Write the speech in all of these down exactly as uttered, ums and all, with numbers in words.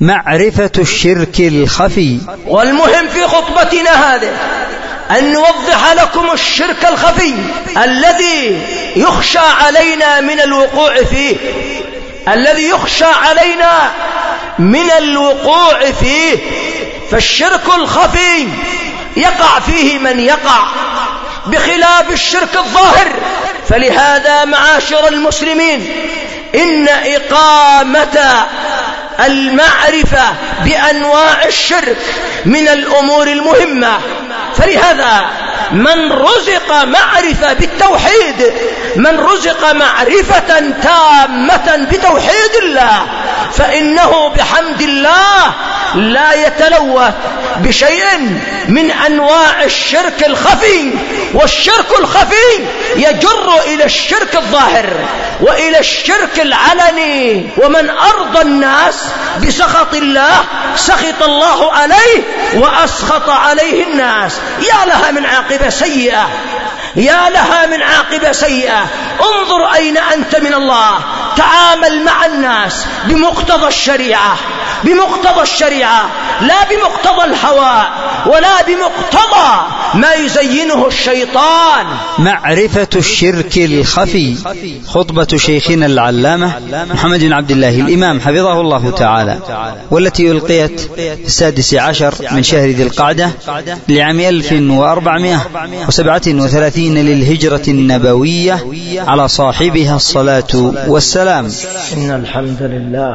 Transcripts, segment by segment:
معرفة الشرك الخفي. والمهم في خطبتنا هذه أن نوضح لكم الشرك الخفي الذي يخشى علينا من الوقوع فيه الذي يخشى علينا من الوقوع فيه فالشرك الخفي يقع فيه من يقع بخلاف الشرك الظاهر. فلهذا معاشر المسلمين إن إقامة المعرفة بأنواع الشرك من الأمور المهمة. فلهذا من رزق معرفة بالتوحيد من رزق معرفة تامة بتوحيد الله فإنه بحمد الله لا يتلوث بشيء من أنواع الشرك الخفي. والشرك الخفي يجر إلى الشرك الظاهر وإلى الشرك العلني. ومن أرضى الناس بسخط الله سخط الله عليه وأسخط عليه الناس. يا لها من عاقبة سيئة يا لها من عاقبة سيئة. انظر أين أنت من الله. تعامل مع الناس بمقتضى الشريعة بمقتضى الشريعة لا بمقتضى الهوى ولا بمقتضى ما يزينه الشيطان. معرفة الشرك الخفي. خطبة شيخنا العلامة محمد بن عبد الله الإمام حفظه الله تعالى، والتي ألقيت في السادس عشر من شهر ذي القعدة لعام ألف وأربعمائة وسبعة وثلاثين للهجرة النبوية، على صاحبها الصلاة والسلام. إن الحمد لله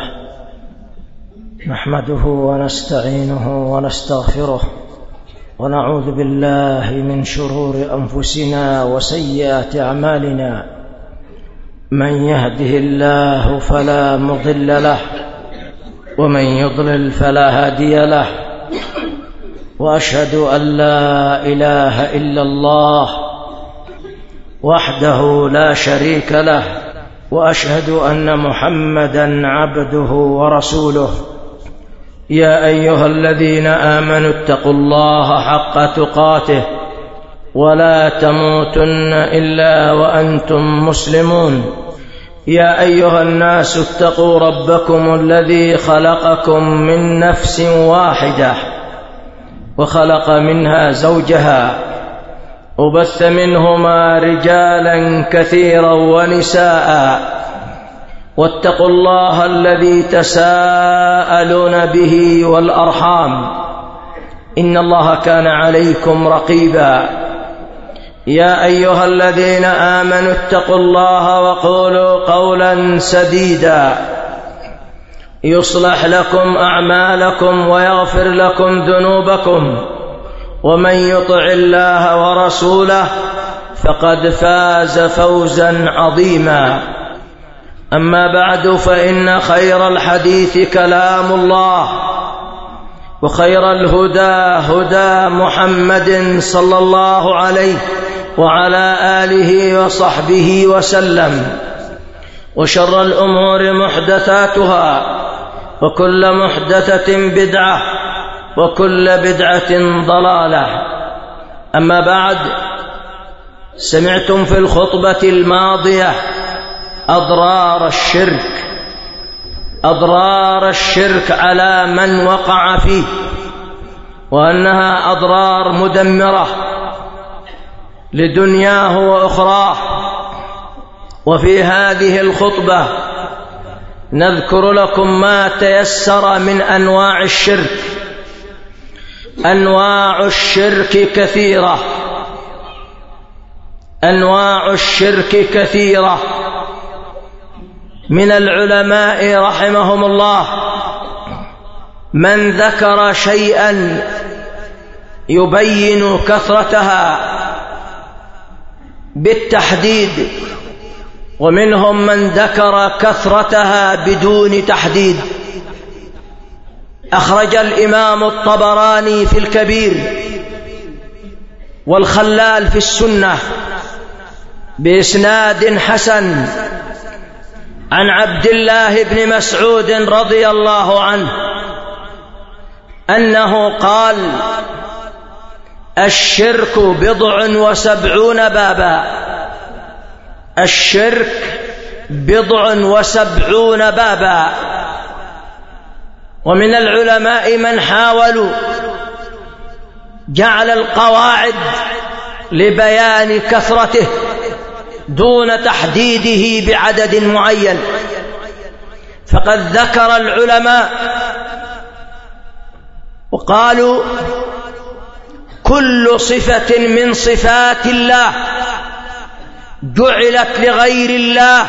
نحمده ونستعينه ونستغفره ونعوذ بالله من شرور أنفسنا وسيئات أعمالنا. من يهده الله فلا مضل له ومن يضلل فلا هادي له. وأشهد أن لا إله إلا الله وحده لا شريك له وأشهد أن محمدا عبده ورسوله. يا أيها الذين آمنوا اتقوا الله حق تقاته ولا تموتن إلا وأنتم مسلمون. يا أيها الناس اتقوا ربكم الذي خلقكم من نفس واحدة وخلق منها زوجها وبث منهما رجالا كثيرا ونساء. واتقوا الله الذي تساءلون به والأرحام إن الله كان عليكم رقيبا. يا أيها الذين آمنوا اتقوا الله وقولوا قولا سديدا يصلح لكم أعمالكم ويغفر لكم ذنوبكم ومن يطع الله ورسوله فقد فاز فوزا عظيما. أما بعد فإن خير الحديث كلام الله وخير الهدى هدى محمد صلى الله عليه وعلى آله وصحبه وسلم. وشر الأمور محدثاتها وكل محدثة بدعة وكل بدعة ضلالة. أما بعد، سمعتم في الخطبة الماضية أضرار الشرك أضرار الشرك على من وقع فيه، وأنها أضرار مدمرة لدنياه وأخراه. وفي هذه الخطبة نذكر لكم ما تيسر من أنواع الشرك. أنواع الشرك كثيرة أنواع الشرك كثيرة من العلماء رحمهم الله من ذكر شيئا يبين كثرتها بالتحديد، ومنهم من ذكر كثرتها بدون تحديد. أخرج الإمام الطبراني في الكبير والخلال في السنة بإسناد حسن عن عبد الله بن مسعود رضي الله عنه أنه قال: الشرك بضع وسبعون بابا الشرك بضع وسبعون بابا ومن العلماء من حاولوا جعل القواعد لبيان كثرته دون تحديده بعدد معين، فقد ذكر العلماء وقالوا: كل صفة من صفات الله جعلت لغير الله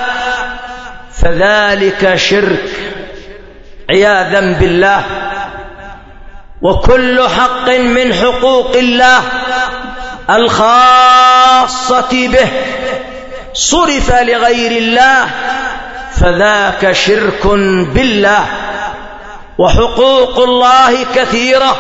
فذلك شرك عياذا بالله، وكل حق من حقوق الله الخاصة به صرف لغير الله فذاك شرك بالله. وحقوق الله كثيرة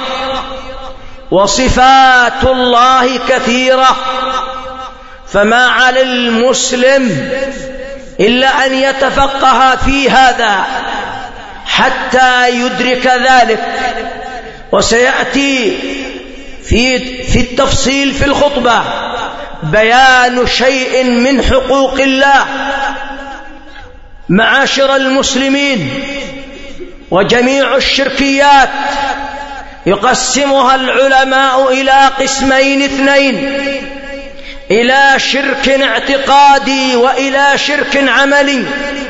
وصفات الله كثيرة، فما على المسلم إلا أن يتفقه في هذا حتى يدرك ذلك. وسيأتي في في التفصيل في الخطبة بيان شيء من حقوق الله. معاشر المسلمين، وجميع الشركيات يقسمها العلماء إلى قسمين اثنين: إلى شرك اعتقادي وإلى شرك عملي.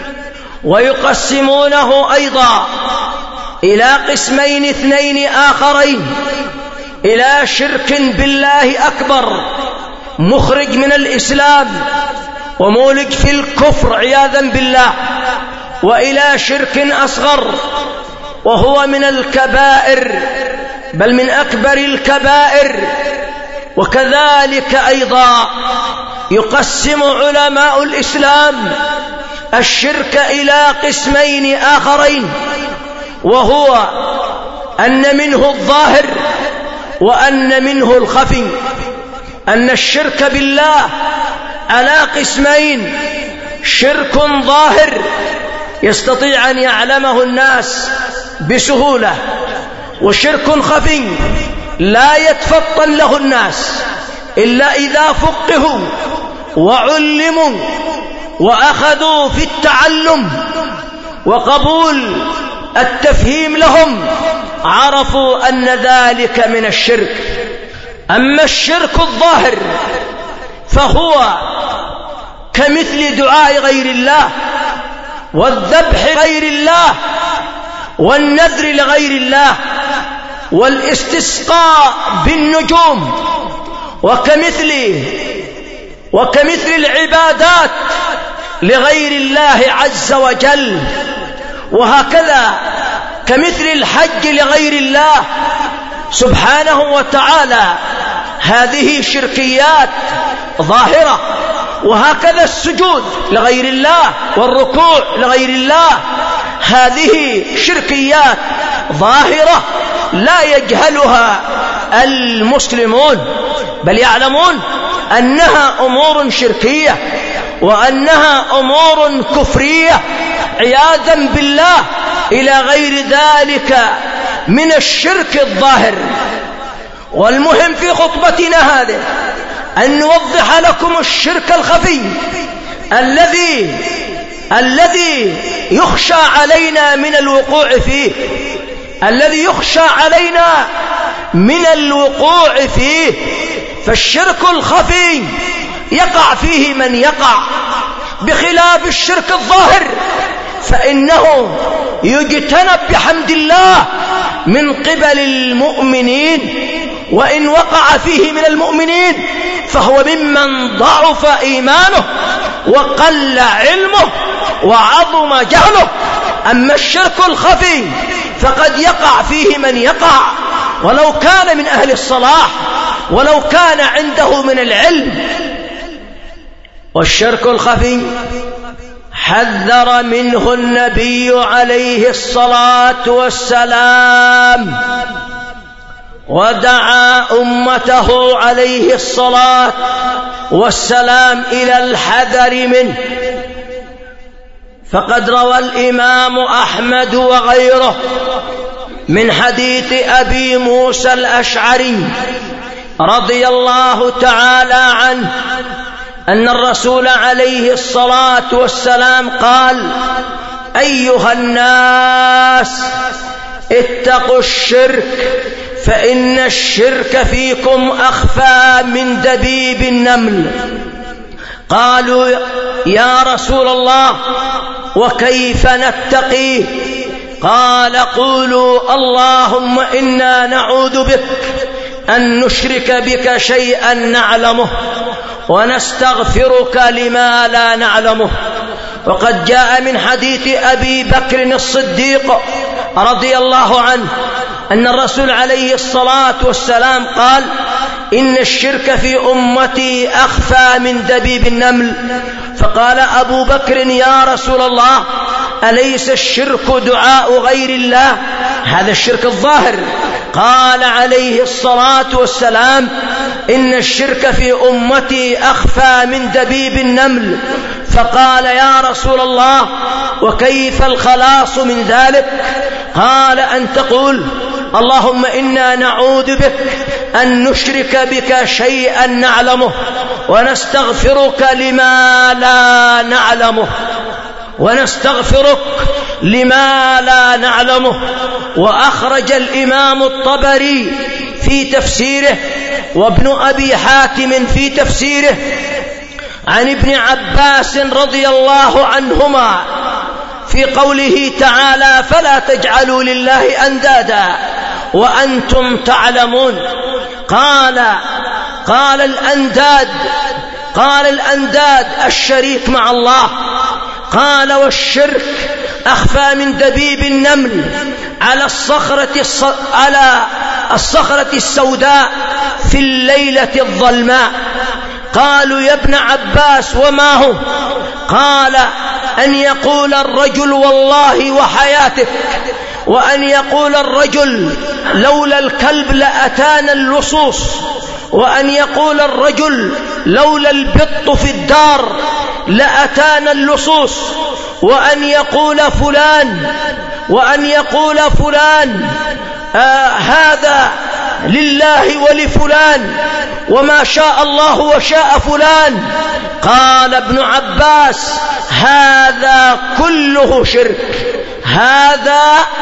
ويقسمونه أيضا إلى قسمين اثنين آخرين: إلى شرك بالله أكبر مخرج من الإسلام ومولج في الكفر عياذا بالله، وإلى شرك أصغر وهو من الكبائر بل من أكبر الكبائر. وكذلك أيضا يقسم علماء الإسلام الشرك إلى قسمين آخرين، وهو أن منه الظاهر وأن منه الخفي. أن الشرك بالله على قسمين: شرك ظاهر يستطيع أن يعلمه الناس بسهولة، وشرك خفي لا يتفطن له الناس إلا إذا فقهوا وعلموا وأخذوا في التعلم وقبول التفهيم لهم، عرفوا أن ذلك من الشرك. أما الشرك الظاهر فهو كمثل دعاء غير الله والذبح غير الله والنذر لغير الله والاستسقاء بالنجوم، وكمثل وكمثل العبادات لغير الله عز وجل، وهكذا كمثل الحج لغير الله سبحانه وتعالى. هذه شركيات ظاهرة. وهكذا السجود لغير الله والركوع لغير الله، هذه شركيات ظاهرة لا يجهلها المسلمون، بل يعلمون أنها أمور شركية وأنها أمور كفرية عياذا بالله، إلى غير ذلك من الشرك الظاهر. والمهم في خطبتنا هذه أن نوضح لكم الشرك الخفي الذي الذي يخشى علينا من الوقوع فيه الذي يخشى علينا من الوقوع فيه. فالشرك الخفي يقع فيه من يقع، بخلاف الشرك الظاهر فإنه يجتنب بحمد الله من قبل المؤمنين، وإن وقع فيه من المؤمنين فهو ممن ضعف إيمانه وقل علمه وعظم جهله. أما الشرك الخفي فقد يقع فيه من يقع، ولو كان من أهل الصلاح ولو كان عنده من العلم. والشرك الخفي حذر منه النبي عليه الصلاة والسلام، ودعا أمته عليه الصلاة والسلام إلى الحذر منه. فقد روى الإمام أحمد وغيره من حديث أبي موسى الأشعري رضي الله تعالى عنه أن الرسول عليه الصلاة والسلام قال: أيها الناس اتقوا الشرك فإن الشرك فيكم أخفى من دبيب النمل. قالوا يا رسول الله وكيف نتقيه؟ قال قولوا اللهم إنا نعوذ بك أن نشرك بك شيئا نعلمه ونستغفرك لما لا نعلمه. وقد جاء من حديث أبي بكر الصديق رضي الله عنه أن الرسول عليه الصلاة والسلام قال إن الشرك في أمتي أخفى من دبيب النمل. فقال أبو بكر يا رسول الله أليس الشرك دعاء غير الله؟ هذا الشرك الظاهر. قال عليه الصلاة والسلام إن الشرك في أمتي أخفى من دبيب النمل. فقال يا رسول الله وكيف الخلاص من ذلك؟ قال أن تقول اللهم إنا نعوذ بك أن نشرك بك شيئا نعلمه ونستغفرك لما لا نعلمه ونستغفرك لما لا نعلمه. وأخرج الإمام الطبري في تفسيره وابن أبي حاتم في تفسيره عن ابن عباس رضي الله عنهما في قوله تعالى فلا تجعلوا لله أندادا وأنتم تعلمون. قال قال الأنداد قال الأنداد الشريك مع الله. قال والشرك أخفى من دبيب النمل على الصخرة الص... على الصخرة السوداء في الليلة الظلماء. قالوا يا ابن عباس وما هو؟ قال أن يقول الرجل والله وحياتك، وأن يقول الرجل لولا الكلب لأتانا اللصوص، وأن يقول الرجل لولا البط في الدار لأتانا اللصوص، وأن يقول فلان وأن يقول فلان آه هذا لله ولفلان وما شاء الله وشاء فلان. قال ابن عباس هذا كله شرك، هذا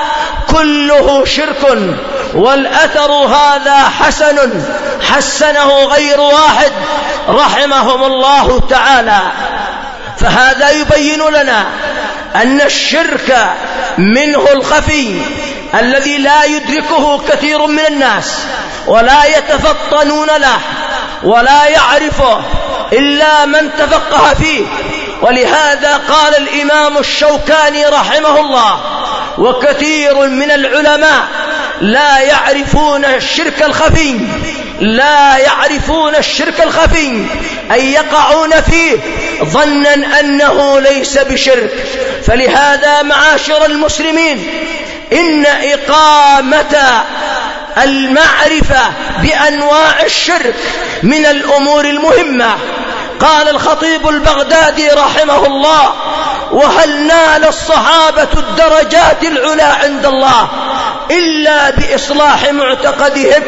كله شرك، والأثر هذا حسن حسنه غير واحد رحمهم الله تعالى. فهذا يبين لنا أن الشرك منه الخفي الذي لا يدركه كثير من الناس ولا يتفطنون له ولا يعرفه إلا من تفقه فيه. ولهذا قال الإمام الشوكاني رحمه الله وكثير من العلماء لا يعرفون الشرك الخفي، لا يعرفون الشرك الخفي أي يقعون فيه ظنا أنه ليس بشرك. فلهذا معاشر المسلمين إن إقامة المعرفة بأنواع الشرك من الأمور المهمة. قال الخطيب البغدادي رحمه الله وهل نال الصحابة الدرجات العلى عند الله إلا بإصلاح معتقدهم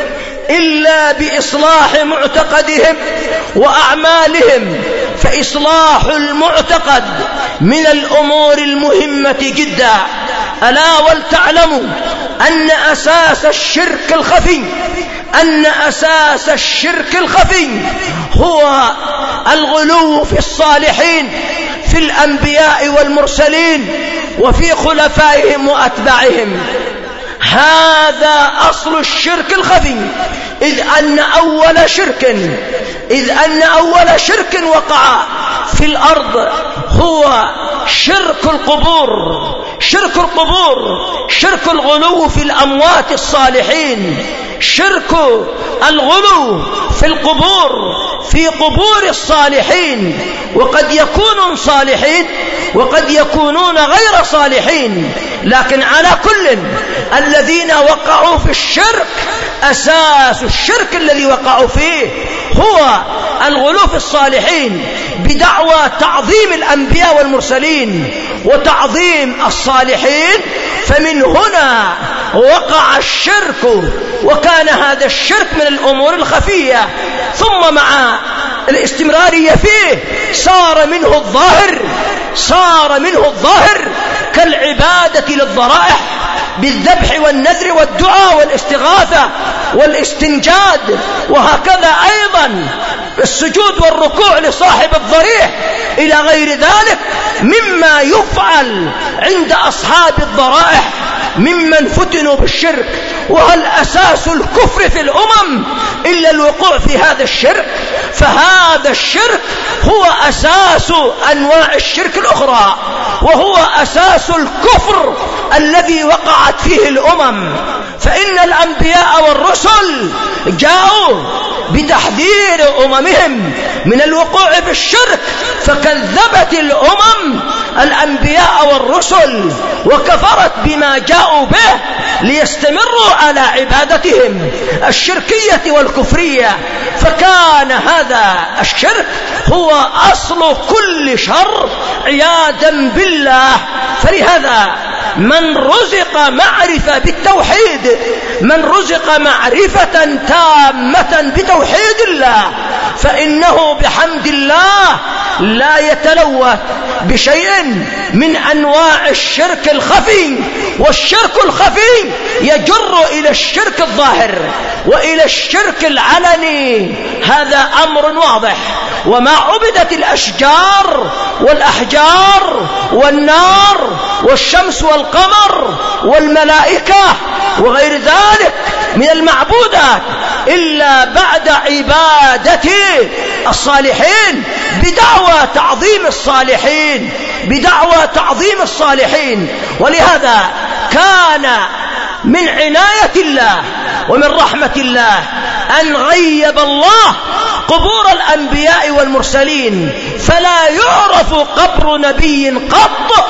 إلا بإصلاح معتقدهم وأعمالهم. فإصلاح المعتقد من الأمور المهمة جدا. ألا ولتعلموا أن أساس الشرك الخفي أن أساس الشرك الخفي هو الغلو في الصالحين، في الأنبياء والمرسلين وفي خلفائهم وأتباعهم. هذا أصل الشرك الخفي. إذ أن أول شرك إذ أن أول شرك وقع في الأرض هو شرك القبور شرك القبور شرك الغلو في الأموات الصالحين، شرك الغلو في القبور في قبور الصالحين. وقد يكونون صالحين وقد يكونون غير صالحين، لكن على كل الذين وقعوا في الشرك أساس الشرك الذي وقعوا فيه هو الغلو في الصالحين بدعوى تعظيم الأنبياء والمرسلين وتعظيم الصالحين. فمن هنا وقع الشرك، وكان هذا الشرك من الأمور الخفية. ثم مع الاستمرارية فيه صار منه الظاهر صار منه الظاهر كالعبادة للضرائح بالذبح والنذر والدعاء والاستغاثة والاستنجاد، وهكذا أيضا السجود والركوع لصاحب الضريح إلى غير ذلك مما يفعل عند أصحاب الضرائح ممن فتنوا بالشرك. وهل أساس الكفر في الأمم إلا الوقوع في هذا الشرك؟ فهذا الشرك هو أساس أنواع الشرك الأخرى، وهو أساس الكفر الذي وقعت فيه الأمم. فإن الأنبياء والرسل جاءوا بتحذير أممهم من الوقوع في الشرك، فكذبت الأمم الأنبياء والرسل وكفرت بما جاءوا به ليستمروا على عبادتهم الشركية والكفرية. فكان هذا الشرك هو أصل كل شر عياذا بالله. فلهذا من رزق معرفة بالتوحيد، من رزق معرفة تامة بتوحيد الله، فإنه بحمد الله لا يتلوث بشيء من أنواع الشرك الخفي. والشرك الخفي يجر إلى الشرك الظاهر وإلى الشرك العلني، هذا أمر واضح. وما عبدت الأشجار والأحجار والنار والشمس والقمر والملائكة وغير ذلك من المعبودات إلا بعد عبادة الصالحين بدعوى تعظيم الصالحين، بدعوى تعظيم الصالحين. ولهذا كان من عناية الله ومن رحمة الله أن غيب الله قبور الأنبياء والمرسلين، فلا يعرف قبر نبي قط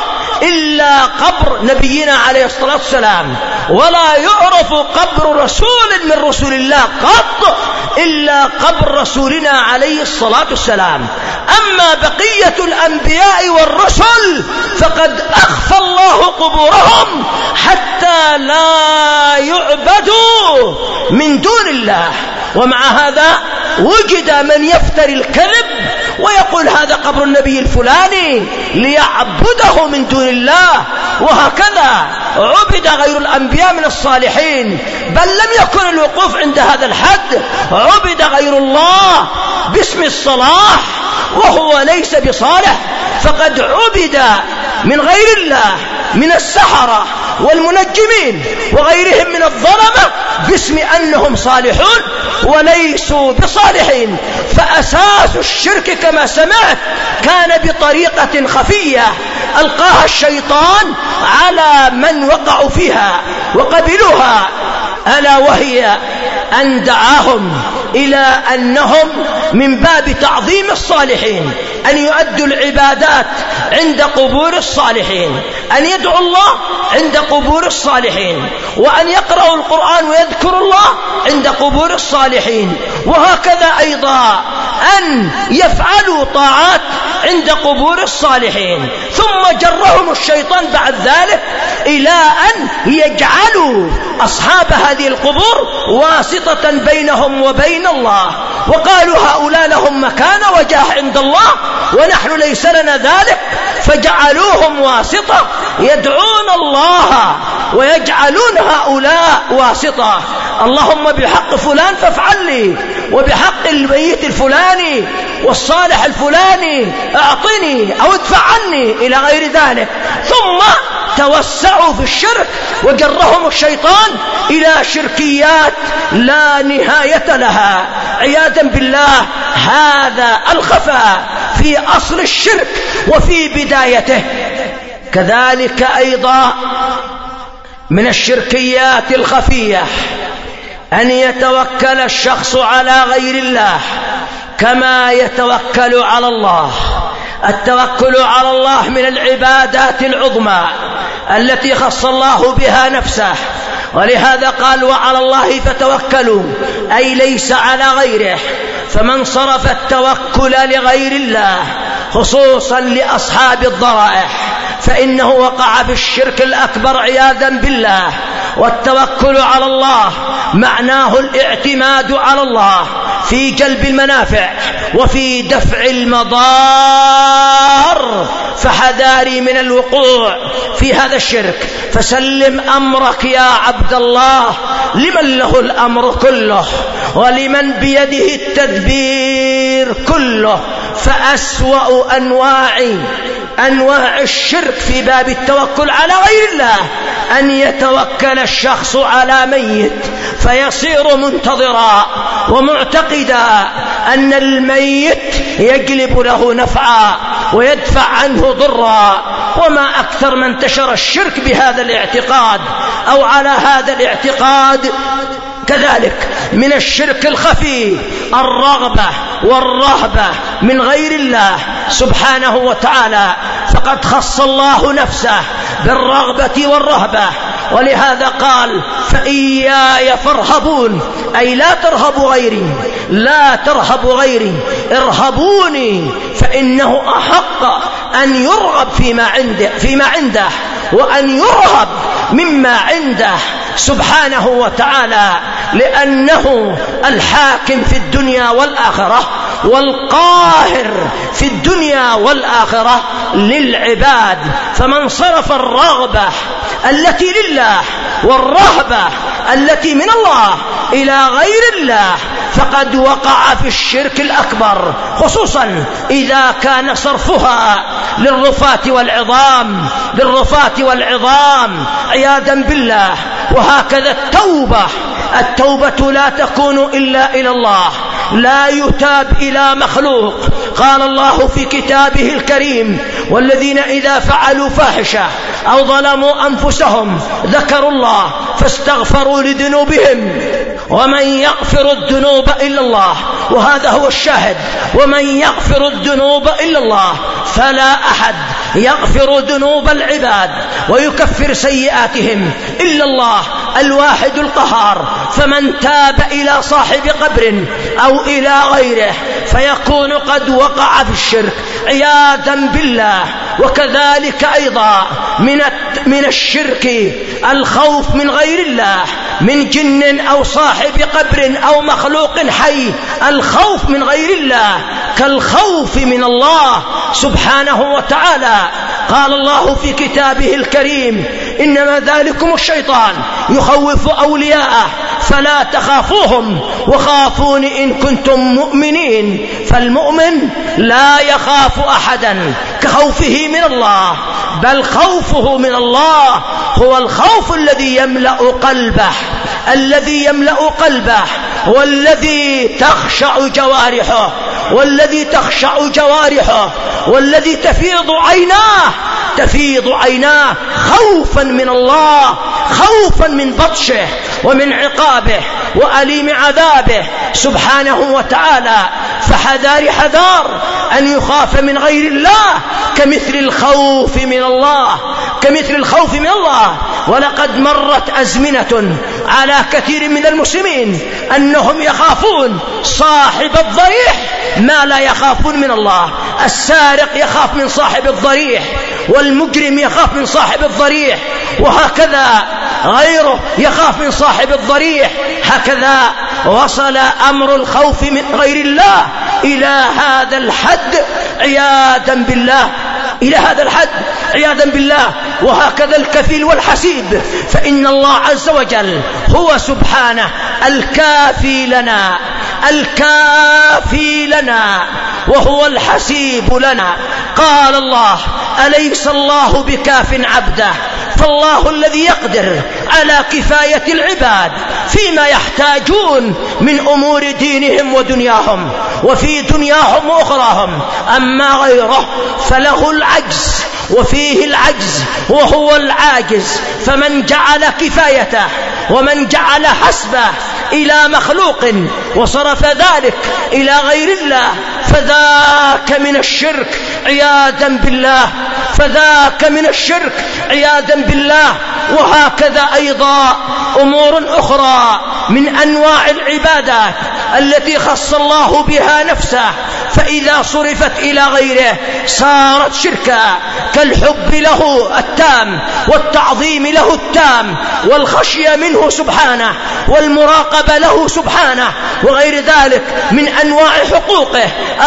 إلا قبر نبينا عليه الصلاة والسلام، ولا يعرف قبر رسول من رسول الله قط إلا قبر رسولنا عليه الصلاة والسلام. أما بقية الأنبياء والرسل فقد أخفى الله قبورهم حتى لا يعبدوا من دون الله. ومع هذا وجد من يفتري الكذب ويقول هذا قبر النبي الفلاني ليعبده من دون الله، وهكذا عبد غير الأنبياء من الصالحين. بل لم يكن الوقوف عند هذا الحد، عبد غير الله باسم الصلاح وهو ليس بصالح، فقد عبد من غير الله من السحرة والمنجمين وغيرهم من الظلمة باسم أنهم صالحون وليسوا بصالحين. فأساس الشرك كما سمعت كان بطريقة خفية ألقاها الشيطان على من وقعوا فيها وقبلوها، ألا وهي أن دعاهم إلى أنهم من باب تعظيم الصالحين أن يؤدوا العبادات عند قبور الصالحين، أن يدعوا الله عند قبور الصالحين، وأن يقرأوا القرآن ويذكروا الله عند قبور الصالحين، وهكذا أيضا أن يفعلوا طاعات عند قبور الصالحين. ثم جرهم الشيطان بعد ذلك إلى أن يجعلوا أصحاب هذه القبور واسطة بينهم وبين الله، وقالوا هؤلاء لهم مكانة وجاه عند الله ونحن ليس لنا ذلك، فجعلوهم واسطة يدعون الله ويجعلون هؤلاء واسطة. اللهم بحق فلان فافعل لي، وبحق الميت الفلاني والصالح الفلاني أعطني أو ادفع عني إلى غير ذلك. ثم توسعوا في الشرك وجرهم الشيطان إلى شركيات لا نهاية لها عياذا بالله. هذا الخفاء في أصل الشرك وفي بدايته. كذلك أيضا من الشركيات الخفية أن يتوكل الشخص على غير الله كما يتوكل على الله. التوكل على الله من العبادات العظمى التي خص الله بها نفسه، ولهذا قال وعلى الله فتوكلوا، أي ليس على غيره. فمن صرف التوكل لغير الله خصوصا لأصحاب الضرائح فإنه وقع في الشرك الأكبر عياذا بالله. والتوكل على الله معناه الاعتماد على الله في جلب المنافع وفي دفع المضار، فحذاري من الوقوع في هذا الشرك. فسلم أمرك يا عبد الله لمن له الأمر كله ولمن بيده التدبير كله. فأسوأ أنواع أنواع الشرك في باب التوكل على غير الله أن يتوكل الشخص على ميت فيصير منتظرا ومعتقدا أن الميت يجلب له نفعا ويدفع عنه ضرا. وما أكثر من انتشر الشرك بهذا الاعتقاد أو على هذا الاعتقاد. كذلك من الشرك الخفي الرغبة والرهبة من غير الله سبحانه وتعالى، فقد خص الله نفسه بالرغبة والرهبة، ولهذا قال فإياي فارهبون، أي لا ترهبوا غيري، لا ترهبوا غيري، ارهبوني، فإنه أحق أن يرغب فيما عنده, فيما عنده وأن يرهب مما عنده سبحانه وتعالى، لأنه الحاكم في الدنيا والآخرة والقاهر في الدنيا والآخرة للعباد. فمن صرف الرغبة التي لله والرهبة التي من الله إلى غير الله فقد وقع في الشرك الأكبر، خصوصا إذا كان صرفها للرفاة والعظام للرفاة والعظام عياذا بالله. وهكذا التوبة التوبة لا تكون إلا إلى الله، لا يتاب إلى مخلوق. قال الله في كتابه الكريم والذين إذا فعلوا فاحشة أو ظلموا أنفسهم ذكروا الله فاستغفروا لذنوبهم ومن يغفر الذنوب إلا الله. وهذا هو الشاهد، ومن يغفر الذنوب إلا الله، فلا أحد يغفر ذنوب العباد ويكفر سيئاتهم إلا الله الواحد القهار. فمن تاب إلى صاحب قبر أو إلى غيره فيكون قد وقع في الشرك عياذا بالله. وكذلك أيضا من من الشرك الخوف من غير الله، من جن أو صاحب قبر أو مخلوق حي، الخوف من غير الله كالخوف من الله سبحانه وتعالى. قال الله في كتابه الكريم إنما ذلكم الشيطان يخوف أولياءه فلا تخافوهم وخافون إن كنتم مؤمنين. فالمؤمن لا يخاف أحدا كخوفه من الله، بل خوفه من الله هو الخوف الذي يملأ قلبه الذي يملأ قلبه والذي تخشع جوارحه والذي تخشع جوارحه والذي تفيض عيناه تفيض عيناه خوفا من الله، خوفا من بطشه ومن عقابه وأليم عذابه سبحانه وتعالى. فحذار حذار أن يخاف من غير الله كمثل الخوف من الله كمثل الخوف من الله. ولقد مرت أزمنة على كثير من المسلمين أنهم يخافون صاحب الضريح ما لا يخافون من الله. السارق يخاف من صاحب الضريح، والمجرم يخاف من صاحب الضريح، وهكذا غيره يخاف من صاحب الضريح. هكذا وصل أمر الخوف من غير الله إلى هذا الحد عياذا بالله إلى هذا الحد عياذا بالله. وهكذا الكفيل والحسيب، فإن الله عز وجل هو سبحانه الكافي لنا الكافي لنا وهو الحسيب لنا. قال الله أليس الله بكاف عبده؟ فالله الذي يقدر على كفاية العباد فيما يحتاجون من أمور دينهم ودنياهم وفي دنياهم وأخراهم. أما غيره فله العجز وفيه العجز وهو العاجز. فمن جعل كفايته ومن جعل حسبه إلى مخلوق وصرف ذلك إلى غير الله فذاك من الشرك عياذا بالله فذاك من الشرك عياذا بالله. وهكذا أيضا أمور أخرى من أنواع العبادات التي خص الله بها نفسه فإذا صرفت إلى غيره صارت شركا، كالحب له التام والتعظيم له التام والخشية منه سبحانه والمراقبة له سبحانه وغير ذلك من أنواع حقوقه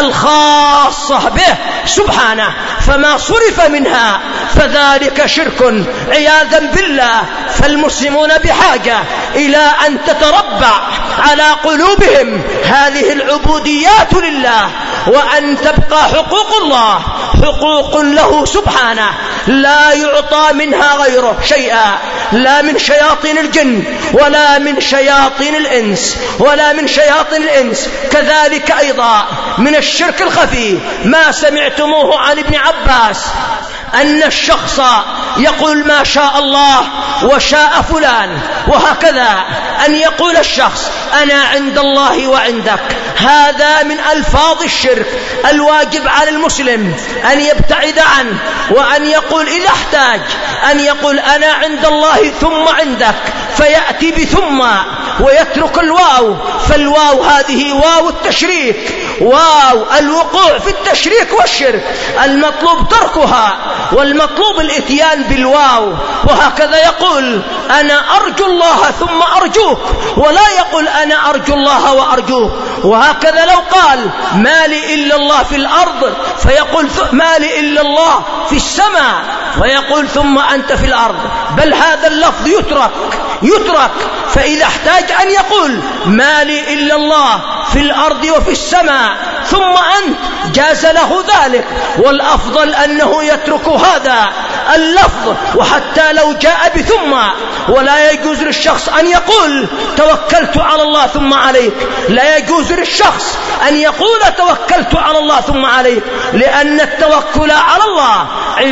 الخاصة به سبحانه، فما صرف منها فذلك شرك عياذا بالله. فالمسلمون بحاجة إلى أن تتربع على قلوبهم هذه العبوديات لله، وأن تبقى حقوق الله حقوق له سبحانه لا يعطى منها غيره شيئا، لا من شياطين الجن ولا من شياطين الإنس ولا من شياطين الإنس. كذلك أيضا من الشرك الخفي ما سمعتموه عن ابن عباس أن الشخص يقول ما شاء الله وشاء فلان، وهكذا أن يقول الشخص أنا عند الله وعندك. هذا من ألفاظ الشرك الواجب على المسلم أن يبتعد عنه، وأن يقول إذا احتاج أن يقول أنا عند الله ثم عندك، فيأتي بثم ويترك الواو، فالواو هذه واو التشريك، واو الوقوع في التشريك والشرك، المطلوب تركها والمطلوب الاتيان بالواو. وهكذا يقول أنا أرجو الله ثم أرجوك، ولا يقول أنا أرجو الله وأرجوك. وهكذا لو قال ما لي إلا الله في الأرض فيقول ما لي إلا الله في السماء، ويقول ثم أنت في الأرض، بل هذا اللفظ يترك يترك فإذا احتاج أن يقول ما لي إلا الله في الأرض وفي السماء ثم أنت جاز له ذلك، والأفضل أنه يترك هذا اللفظ. وحتى لو جاء بثم، ولا يجوز للشخص أن يقول توكلت على الله ثم عليك، لا يجوز للشخص أن يقول توكلت على الله ثم عليك، لأن التوكل على الله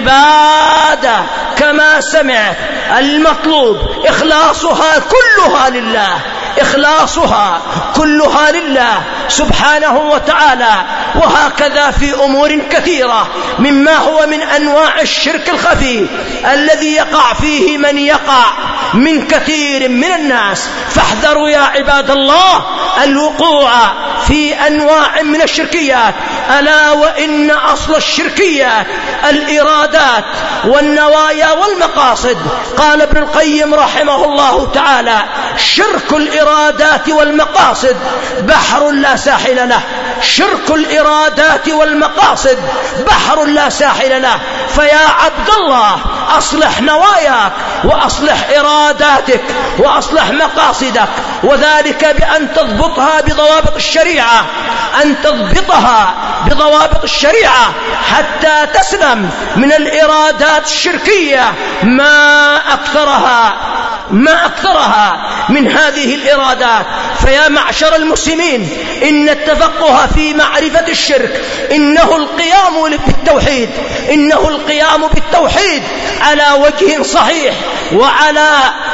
عبادة كما سمعت. المطلوب إخلاصها كلها لله، إخلاصها كلها لله سبحانه وتعالى. وهكذا في أمور كثيرة مما هو من أنواع الشرك الخفي الذي يقع فيه من يقع من كثير من الناس. فاحذروا يا عباد الله الوقوع في أنواع من الشركيات. ألا وإن أصل الشركيات الإرادات والنوايا والمقاصد. قال ابن القيم رحمه الله تعالى شرك الإرادات والمقاصد بحر لا ساحل له، شرك الإرادات والمقاصد بحر لا ساحل له. فيا عبد الله أصلح نواياك وأصلح إراداتك وأصلح مقاصدك، وذلك بأن تضبطها بضوابط الشريعة، أن تضبطها بضوابط الشريعة حتى تسلم من الإرادات الشركية ما أكثرها ما أكثرها من هذه الإرادات. فيا معشر المسلمين إن التفقه في معرفة الشرك إنه القيام بالتوحيد، إنه القيام بالتوحيد على وجه صحيح وعلى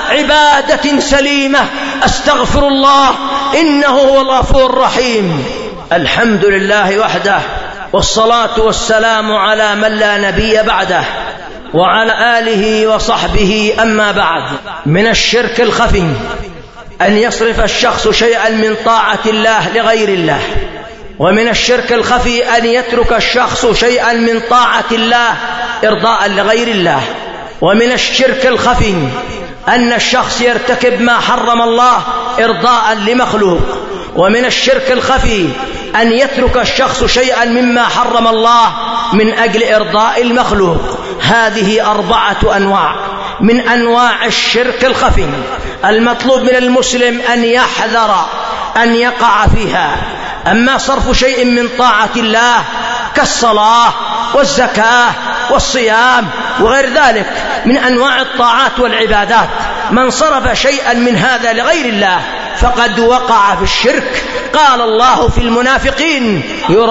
عبادة سليمة. أستغفر الله إنه هو الغفور الرحيم. الحمد لله وحده، والصلاة والسلام على من لا نبي بعده، وعلى آله وصحبه. أما بعد، من الشرك الخفي أن يصرف الشخص شيئا من طاعة الله لغير الله، ومن الشرك الخفي أن يترك الشخص شيئا من طاعة الله إرضاء لغير الله، ومن الشرك الخفي أن الشخص يرتكب ما حرم الله إرضاء لمخلوق، ومن الشرك الخفي أن يترك الشخص شيئا مما حرم الله من أجل إرضاء المخلوق. هذه أربعة أنواع من أنواع الشرك الخفي. المطلوب من المسلم أن يحذر أن يقع فيها. أما صرف شيء من طاعة الله كالصلاة والزكاة والصيام وغير ذلك من أنواع الطاعات والعبادات، من صرف شيئا من هذا لغير الله فقد وقع في الشرك. قال الله في المنافقين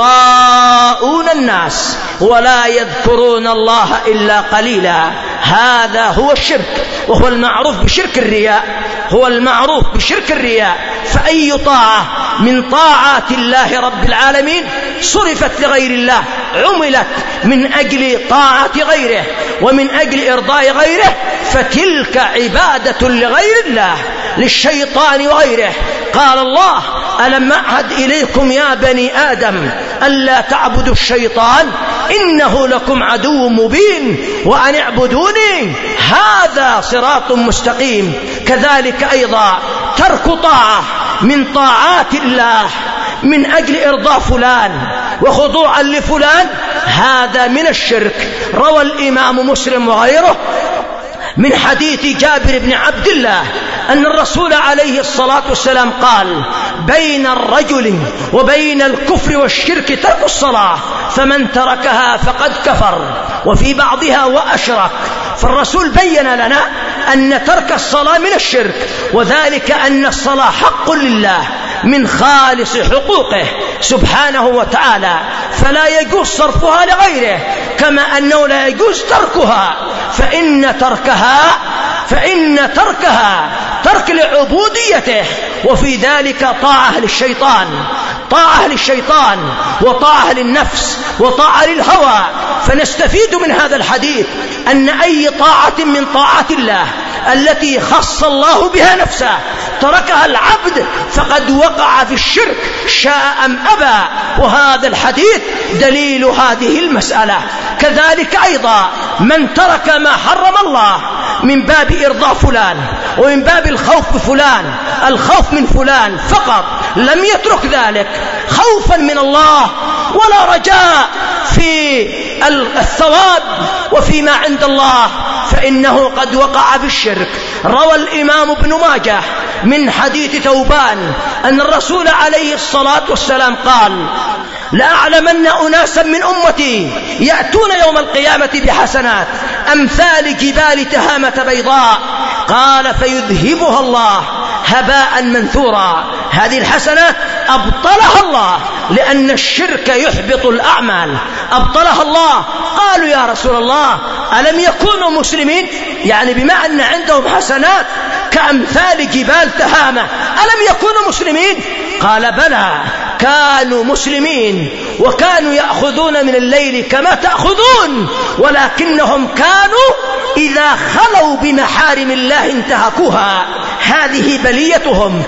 يراءون الناس ولا يذكرون الله إلا قليلا. هذا هو الشرك، وهو المعروف بشرك الرياء، هو المعروف بشرك الرياء. فأي طاعة من طاعات الله رب العالمين صرفت لغير الله عملت من أجل طاعة غيره ومن أجل إرضاء غيره فتلك عبادة لغير الله للشيطان وغيره. قال الله: ألم أعهد إليكم يا بني آدم ألا تعبدوا الشيطان إنه لكم عدو مبين وأن اعبدوني هذا صراط مستقيم. كذلك أيضا ترك طاعة من طاعات الله من أجل إرضاء فلان وخضوعا لفلان هذا من الشرك. روى الإمام مسلم وغيره من حديث جابر بن عبد الله أن الرسول عليه الصلاة والسلام قال: بين الرجل وبين الكفر والشرك ترك الصلاة، فمن تركها فقد كفر، وفي بعضها وأشرك. فالرسول بين لنا أن ترك الصلاة من الشرك، وذلك أن الصلاة حق لله من خالص حقوقه سبحانه وتعالى، فلا يجوز صرفها لغيره، كما أنه لا يجوز تركها، فإن تركها فإن تركها ترك لعبوديته، وفي ذلك طاعة للشيطان طاعة للشيطان وطاعة للنفس وطاعة للهوى. فنستفيد من هذا الحديث أن أي طاعة من طاعات الله التي خص الله بها نفسه تركها العبد فقد وقع في الشرك شاء أم أبى، وهذا الحديث دليل هذه المسألة. كذلك أيضا من ترك ما حرم الله من باب إرضاء فلان ومن باب الخوف بفلان الخوف من فلان فقط، لم يترك ذلك خوفا من الله ولا رجاء في الثواب وفيما عند الله، فإنه قد وقع في الشرك. روى الإمام ابن ماجه من حديث ثوبان أن الرسول عليه الصلاة والسلام قال: لأعلمن أناسا من أمتي يأتون يوم القيامة بحسنات أمثال جبال تهامة بيضاء، قال: فيذهبها الله هباء منثورا. هذه الحسنات أبطلها الله لأن الشرك يحبط الأعمال، أبطلها الله. قالوا: يا رسول الله ألم يكونوا مسلمين؟ يعني بما أن عندهم حسنات كأمثال جبال تهامة ألم يكونوا مسلمين؟ قال: بلى، كانوا مسلمين وكانوا يأخذون من الليل كما تأخذون، ولكنهم كانوا إذا خلوا بمحارم الله انتهكوها. هذه بليتهم،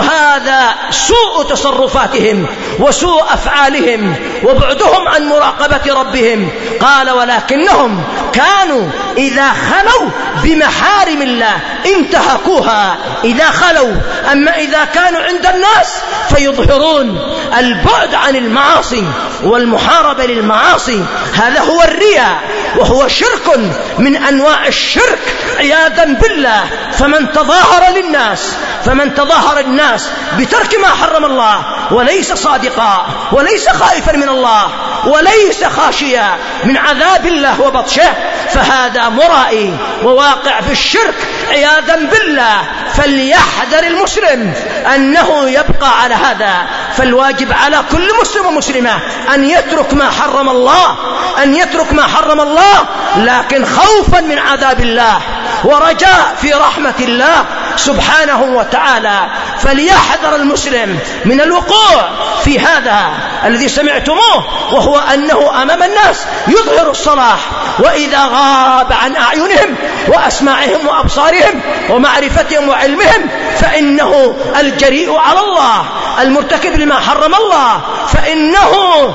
وهذا سوء تصرفاتهم وسوء أفعالهم وبعدهم عن مراقبة ربهم. قال: ولكنهم كانوا إذا خلوا بمحارم الله انتهكوها إذا خلوا. أما إذا كانوا عند الناس فيظهرون البعد عن المعاصي والمحاربة للمعاصي. هذا هو الرياء، وهو شرك من أنواع الشرك عياذا بالله. فمن تظاهر للناس فمن تظاهر الناس بترك ما حرم الله وليس صادقا وليس خائفا من الله وليس خاشيا من عذاب الله وبطشه، فهذا مرائي وواقع في الشرك عياذا بالله. فليحذر المسلم أنه يبقى على هذا. فالواجب على كل مسلم ومسلمة أن يترك ما حرم الله أن يترك ما حرم الله لكن خوفا من عذاب الله ورجاء في رحمة الله سبحانه وتعالى. فليحذر المسلم من الوقوع في هذا الذي سمعتموه، وهو أنه أمام الناس يظهر الصلاح، وإذا غاب عن أعينهم وأسماعهم وأبصارهم ومعرفتهم وعلمهم فإنه الجريء على الله المرتكب لما حرم الله، فإنه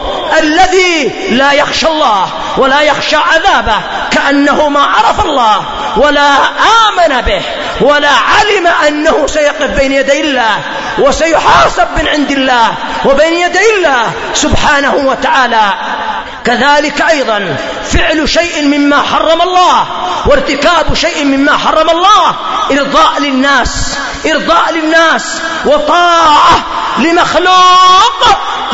الذي لا يخشى الله ولا يخشى عذابه، كأنه ما عرف الله ولا آمن به ولا علم أنه سيقف بين يدي الله وسيحاسب من عند الله وبين يدي الله سبحانه وتعالى. كذلك أيضا فعل شيء مما حرم الله وارتكاب شيء مما حرم الله إرضاء للناس إرضاء للناس وطاعة لمخلوق،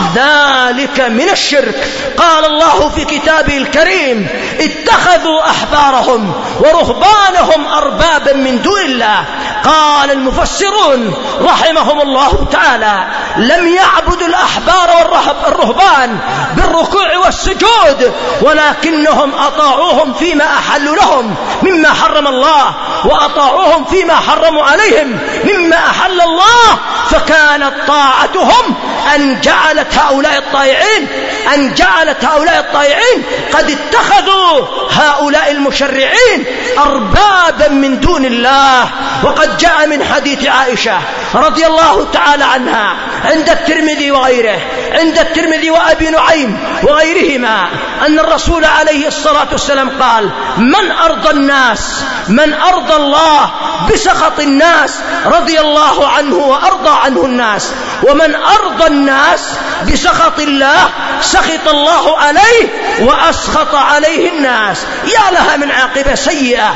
ذلك من الشرك. قال الله في كتابه الكريم: اتخذوا أحبارهم ورهبانهم أربابا من دون الله. قال المفسرون رحمهم الله تعالى: لم يعبدوا الأحبار والرهبان بالركوع والسجود، ولكنهم أطاعوهم فيما أحلوا لهم مما حرم الله، وأطاعوهم فيما حرموا عليهم مما أحل الله، فكانت طاعتهم أن جعلت هؤلاء الطائعين أن جعلت هؤلاء الطائعين قد اتخذوا هؤلاء المشرعين أربابا من دون الله. وقد جاء من حديث عائشة رضي الله تعالى عنها عند الترمذي وغيره عند الترمذي وأبي نعيم وغيرهما أن الرسول عليه الصلاة والسلام قال: من أرضى الناس من أرضى الله بسخط الناس رضي الله عنه وأرضى عنه الناس، ومن أرضى الناس بسخط الله سخط الله عليه وأسخط عليه الناس. يا لها من عاقبة سيئة،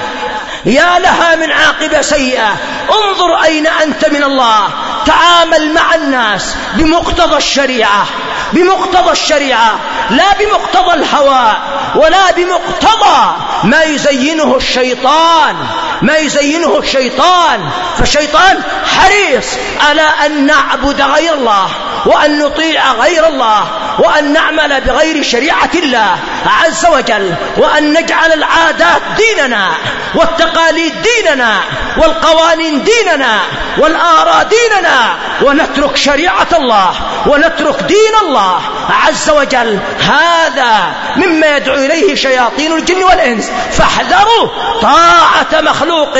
يا لها من عاقبة سيئة. انظر أين أنت من الله. تعامل مع الناس بمقتضى الشريعة بمقتضى الشريعة لا بمقتضى الهوى ولا بمقتضى ما يزينه الشيطان ما يزينه الشيطان فالشيطان حريص على أن نعبد غير الله وأن نطيع غير الله وأن نعمل بغير شريعة الله عز وجل، وأن نجعل العادات ديننا والتقاليد ديننا والقوانين ديننا والآراء ديننا، ونترك شريعة الله ونترك دين الله عز وجل. هذا مما يدعو إليه شياطين الجن والإنس. فاحذروا طاعة مخلوق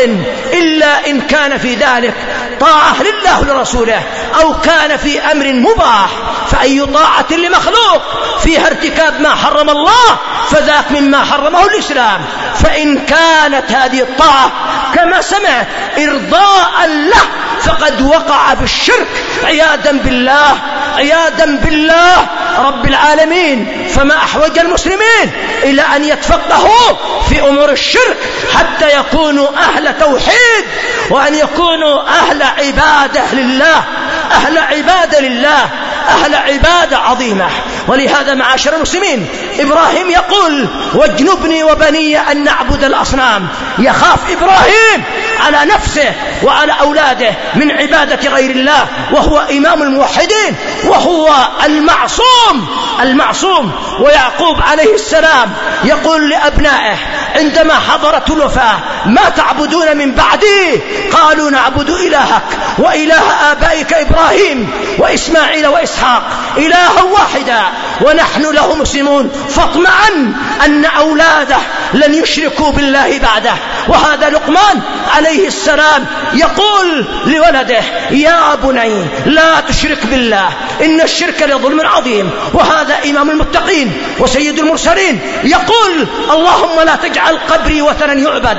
إلا إن كان في ذلك طاعة لله ولرسوله أو كان في أمر مباح، فأي طاعة لمخلوق فيها ارتكاب ما حرم الله فذاك مما حرمه الإسلام. فإن كانت هذه الطاعة كما سمعت إرضاء له فقد وقع بالشرك عياذا بالله عياذا بالله رب العالمين. فما أحوج المسلمين إلى أن يتفقهوا في أمور الشرك حتى يكونوا أهل توحيد وأن يكونوا أهل عبادة لله أهل عبادة لله أهل عبادة عظيمة. ولهذا معاشر المسلمين إبراهيم يقول: واجنبني وبني أن نعبد الأصنام. يخاف إبراهيم على نفسه وعلى أولاده من عبادة غير الله، وهو إمام الموحدين وهو المعصوم المعصوم. ويعقوب عليه السلام يقول لأبنائه عندما حضرت الوفاة: ما تعبدون من بعدي؟ قالوا: نعبد إلهك وإله آبائك إبراهيم وإسماعيل وإسحاق إلها واحدا ونحن له مسلمون. فاطمعن أن أولاده لن يشركوا بالله بعده. وهذا لقمان عليه السلام يقول لولده: يا بني لا تشرك بالله إن الشرك لظلم عظيم. وهذا إمام المتقين وسيد المرسلين يقول: اللهم لا تجعل قبري وثنا يعبد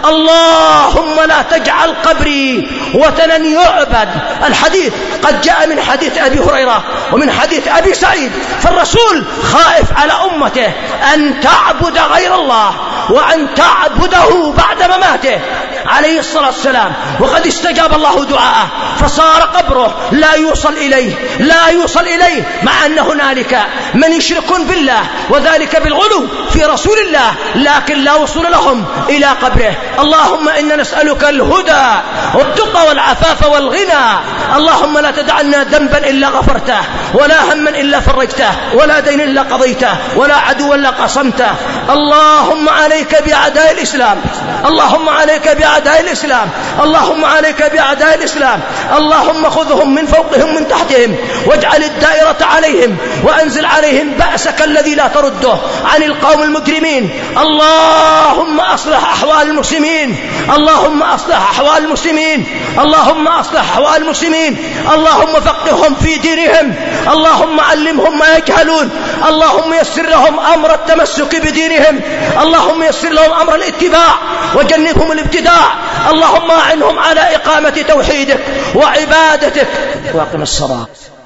اللهم لا تجعل قبري وثنا يعبد. الحديث قد جاء من حديث أبي هريرة ومن حديث أبي سعيد. فالرسول خائف على أمته أن تعبد غير الله وأن تعبده بعد مماته عليه الصلاة والسلام. وقد استجاب الله دعاءه فصار قبره لا يوصل إليه لا يوصل إليه مع أن هنالك من يشركون بالله وذلك بالغلو في رسول الله، لكن لا وصول لهم إلى قبره. اللهم إنا نسألك الهدى والتقى والعفاف والغنى. اللهم لا تدع لنا ذنبا إلا غفرته ولا هما إلا فرجته ولا دين إلا قضيته ولا عدوا إلا قصمته. اللهم عليك بأعداء الإسلام اللهم عليك بأعداء الإسلام اللهم عليك بأعداء الإسلام. اللهم خذهم من فوقهم من تحتهم واجعل الدائرة عليهم وأنزل عليهم بأسك الذي لا ترده عن القوم المجرمين. اللهم أصلح أحوال المسلمين اللهم أصلح أحوال المسلمين اللهم أصلح أحوال المسلمين. اللهم فقههم في دينهم اللهم علمهم ما يجهلون. اللهم يسر لهم أمر التمسك بدينهم اللهم يسر لهم أمر الاتباع وجنبهم الابتداع. اللهم أعنهم على إقامة توحيدك وعبادتك. واقم الصلاة.